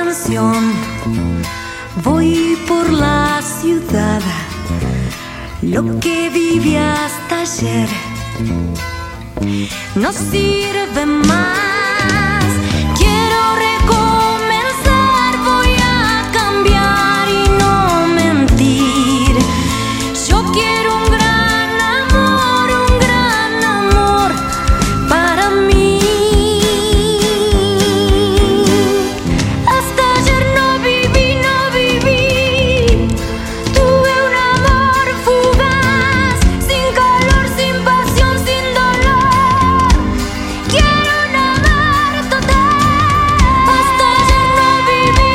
canción. Voy por la ciudad, lo que viví hasta ayer no sirve más. Quiero recomenzar, voy a cambiar y no mentir. Yo quiero un gran amor para mí. Hasta ayer no viví, tuve un amor fugaz, sin calor, sin pasión, sin dolor. Quiero un amor total. Hasta ayer no viví,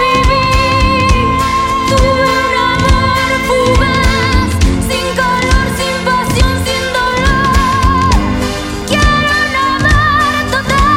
tuve un amor fugaz, sin calor, sin pasión, sin dolor. Quiero un amor total.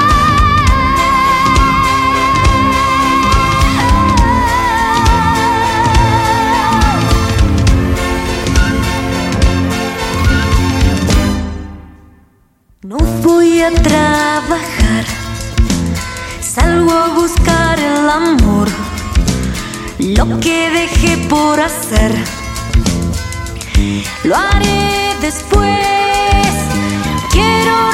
No voy a trabajar, salgo a buscar el amor, lo que dejé por hacer, lo haré después. Quiero